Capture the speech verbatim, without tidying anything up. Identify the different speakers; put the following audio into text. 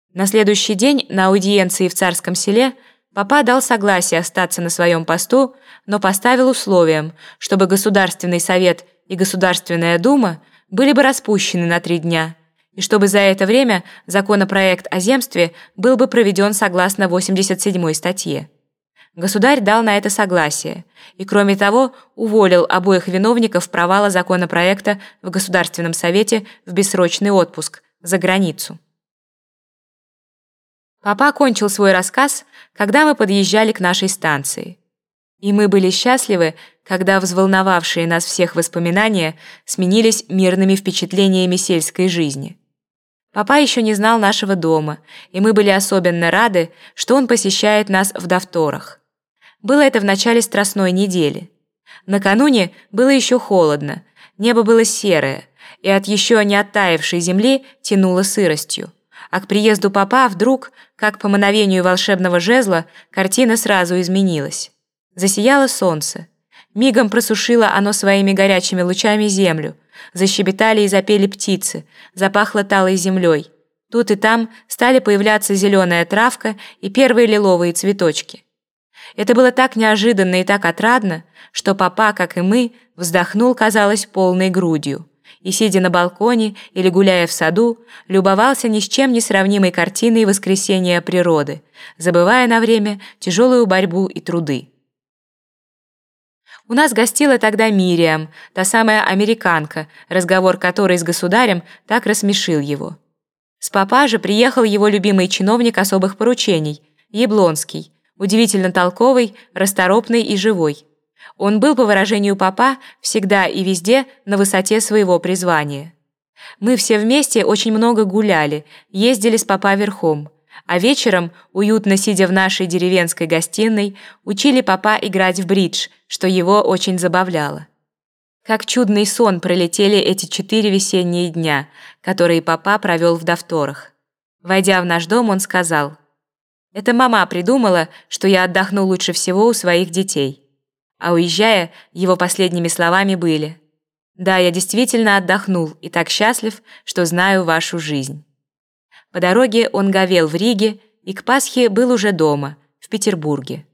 Speaker 1: На следующий день на аудиенции в Царском Селе папа дал согласие остаться на своем посту, но поставил условием, чтобы Государственный совет и Государственная дума были бы распущены на три дня, и чтобы за это время законопроект о земстве был бы проведен согласно восемьдесят седьмой статье. Государь дал на это согласие и, кроме того, уволил обоих виновников провала законопроекта в Государственном совете в бессрочный отпуск за границу. Папа кончил свой рассказ, когда мы подъезжали к нашей станции. И мы были счастливы, когда взволновавшие нас всех воспоминания сменились мирными впечатлениями сельской жизни. Папа еще не знал нашего дома, и мы были особенно рады, что он посещает нас в Давторах. Было это в начале Страстной недели. Накануне было еще холодно, небо было серое, и от еще не оттаившей земли тянуло сыростью. А к приезду папа вдруг, как по мановению волшебного жезла, картина сразу изменилась. Засияло солнце. Мигом просушило оно своими горячими лучами землю. Защебетали и запели птицы, запахло талой землей. Тут и там стали появляться зеленая травка и первые лиловые цветочки. Это было так неожиданно и так отрадно, что папа, как и мы, вздохнул, казалось, полной грудью. И, сидя на балконе или гуляя в саду, любовался ни с чем не сравнимой картиной воскресения природы, забывая на время тяжелую борьбу и труды. У нас гостила тогда Мириам, та самая американка, разговор которой с государем так рассмешил его. С папа же приехал его любимый чиновник особых поручений, Яблонский, удивительно толковый, расторопный и живой. Он был, по выражению папа, всегда и везде на высоте своего призвания. Мы все вместе очень много гуляли, ездили с папа верхом, а вечером, уютно сидя в нашей деревенской гостиной, учили папа играть в бридж, что его очень забавляло. Как чудный сон пролетели эти четыре весенние дня, которые папа провел в Давторах. Войдя в наш дом, он сказал: «Это мама придумала, что я отдохну лучше всего у своих детей». А уезжая, его последними словами были: «Да, я действительно отдохнул и так счастлив, что знаю вашу жизнь». По дороге он говел в Риге и к Пасхе был уже дома, в Петербурге.